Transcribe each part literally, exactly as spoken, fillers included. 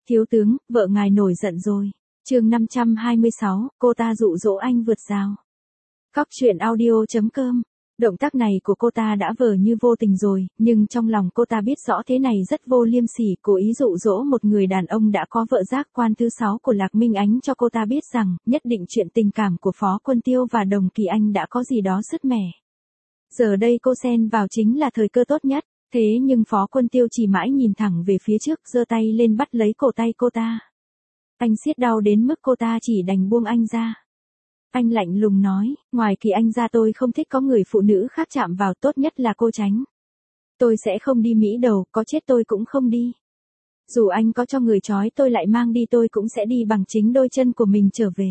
Thiếu tướng, vợ ngài nổi giận rồi. Chương năm trăm hai mươi sáu, cô ta dụ dỗ anh vượt rào. Cóc truyện audio chấm com. Động tác này của cô ta đã vờ như vô tình rồi, nhưng trong lòng cô ta biết rõ thế này rất vô liêm sỉ, cố ý dụ dỗ một người đàn ông đã có vợ. Giác quan thứ sáu của Lạc Minh Ánh cho cô ta biết rằng, nhất định chuyện tình cảm của Phó Quân Tiêu và Đồng Kỳ Anh đã có gì đó sứt mẻ. Giờ đây cô xen vào chính là thời cơ tốt nhất, thế nhưng Phó Quân Tiêu chỉ mãi nhìn thẳng về phía trước, giơ tay lên bắt lấy cổ tay cô ta. Anh siết đau đến mức cô ta chỉ đành buông anh ra. Anh lạnh lùng nói, ngoài Kỳ Anh ra tôi không thích có người phụ nữ khác chạm vào, tốt nhất là cô tránh. Tôi sẽ không đi Mỹ đầu, có chết tôi cũng không đi. Dù anh có cho người trói tôi lại mang đi tôi cũng sẽ đi bằng chính đôi chân của mình trở về.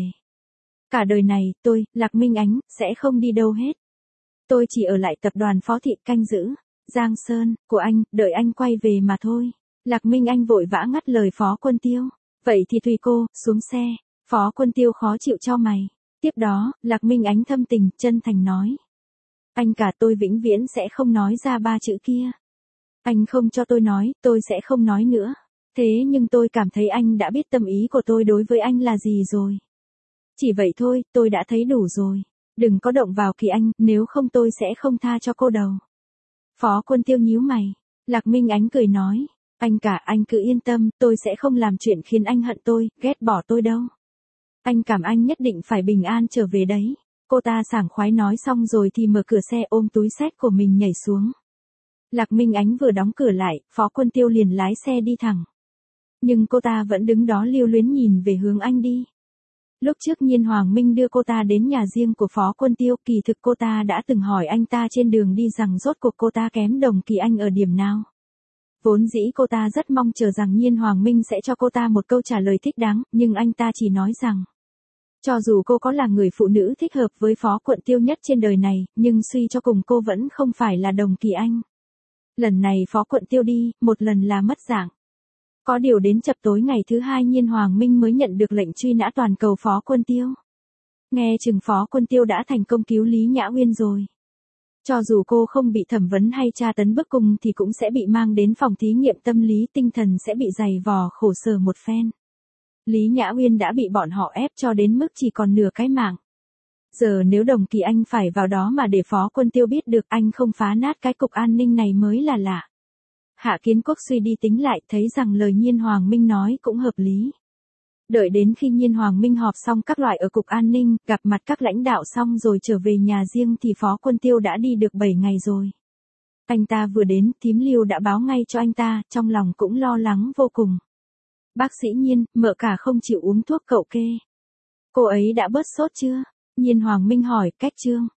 Cả đời này, tôi, Lạc Minh Ánh, sẽ không đi đâu hết. Tôi chỉ ở lại tập đoàn Phó Thị canh giữ Giang Sơn của anh, đợi anh quay về mà thôi. Lạc Minh Anh vội vã ngắt lời Phó Quân Tiêu. Vậy thì tùy cô, xuống xe. Phó Quân Tiêu khó chịu cho mày. Tiếp đó, Lạc Minh Ánh thâm tình, chân thành nói. Anh cả, tôi vĩnh viễn sẽ không nói ra ba chữ kia. Anh không cho tôi nói, tôi sẽ không nói nữa. Thế nhưng tôi cảm thấy anh đã biết tâm ý của tôi đối với anh là gì rồi. Chỉ vậy thôi, tôi đã thấy đủ rồi. Đừng có động vào Kỳ Anh, nếu không tôi sẽ không tha cho cô đâu. Phó Quân Tiêu nhíu mày. Lạc Minh Ánh cười nói. Anh cả, anh cứ yên tâm, tôi sẽ không làm chuyện khiến anh hận tôi, ghét bỏ tôi đâu. Anh cảm anh nhất định phải bình an trở về đấy. Cô ta sảng khoái nói xong rồi thì mở cửa xe, ôm túi xách của mình nhảy xuống. Lạc Minh Ánh vừa đóng cửa lại, Phó Quân Tiêu liền lái xe đi thẳng. Nhưng cô ta vẫn đứng đó lưu luyến nhìn về hướng anh đi. Lúc trước Nhiên Hoàng Minh đưa cô ta đến nhà riêng của Phó Quân Tiêu, kỳ thực cô ta đã từng hỏi anh ta trên đường đi rằng rốt cuộc cô ta kém Đồng Kỳ Anh ở điểm nào. Vốn dĩ cô ta rất mong chờ rằng Nhiên Hoàng Minh sẽ cho cô ta một câu trả lời thích đáng, nhưng anh ta chỉ nói rằng, cho dù cô có là người phụ nữ thích hợp với Phó Quân Tiêu nhất trên đời này, nhưng suy cho cùng cô vẫn không phải là Đồng Kỳ Anh. Lần này Phó Quân Tiêu đi, một lần là mất dạng. Có điều đến chập tối ngày thứ hai Nhiên Hoàng Minh mới nhận được lệnh truy nã toàn cầu Phó Quân Tiêu. Nghe chừng Phó Quân Tiêu đã thành công cứu Lý Nhã Uyên rồi. Cho dù cô không bị thẩm vấn hay tra tấn bức cung thì cũng sẽ bị mang đến phòng thí nghiệm tâm lý tinh thần, sẽ bị giày vò khổ sở một phen. Lý Nhã Uyên đã bị bọn họ ép cho đến mức chỉ còn nửa cái mạng. Giờ nếu Đồng Kỳ Anh phải vào đó mà để Phó Quân Tiêu biết được, anh không phá nát cái cục an ninh này mới là lạ. Hạ Kiến Quốc suy đi tính lại, thấy rằng lời Nhiên Hoàng Minh nói cũng hợp lý. Đợi đến khi Nhiên Hoàng Minh họp xong các loại ở cục an ninh, gặp mặt các lãnh đạo xong rồi trở về nhà riêng thì Phó Quân Tiêu đã đi được bảy ngày rồi. Anh ta vừa đến, thím Lưu đã báo ngay cho anh ta, trong lòng cũng lo lắng vô cùng. Bác sĩ Nhiên, mợ cả không chịu uống thuốc cậu kê. Cô ấy đã bớt sốt chưa? Nhiên Hoàng Minh hỏi, cách chương.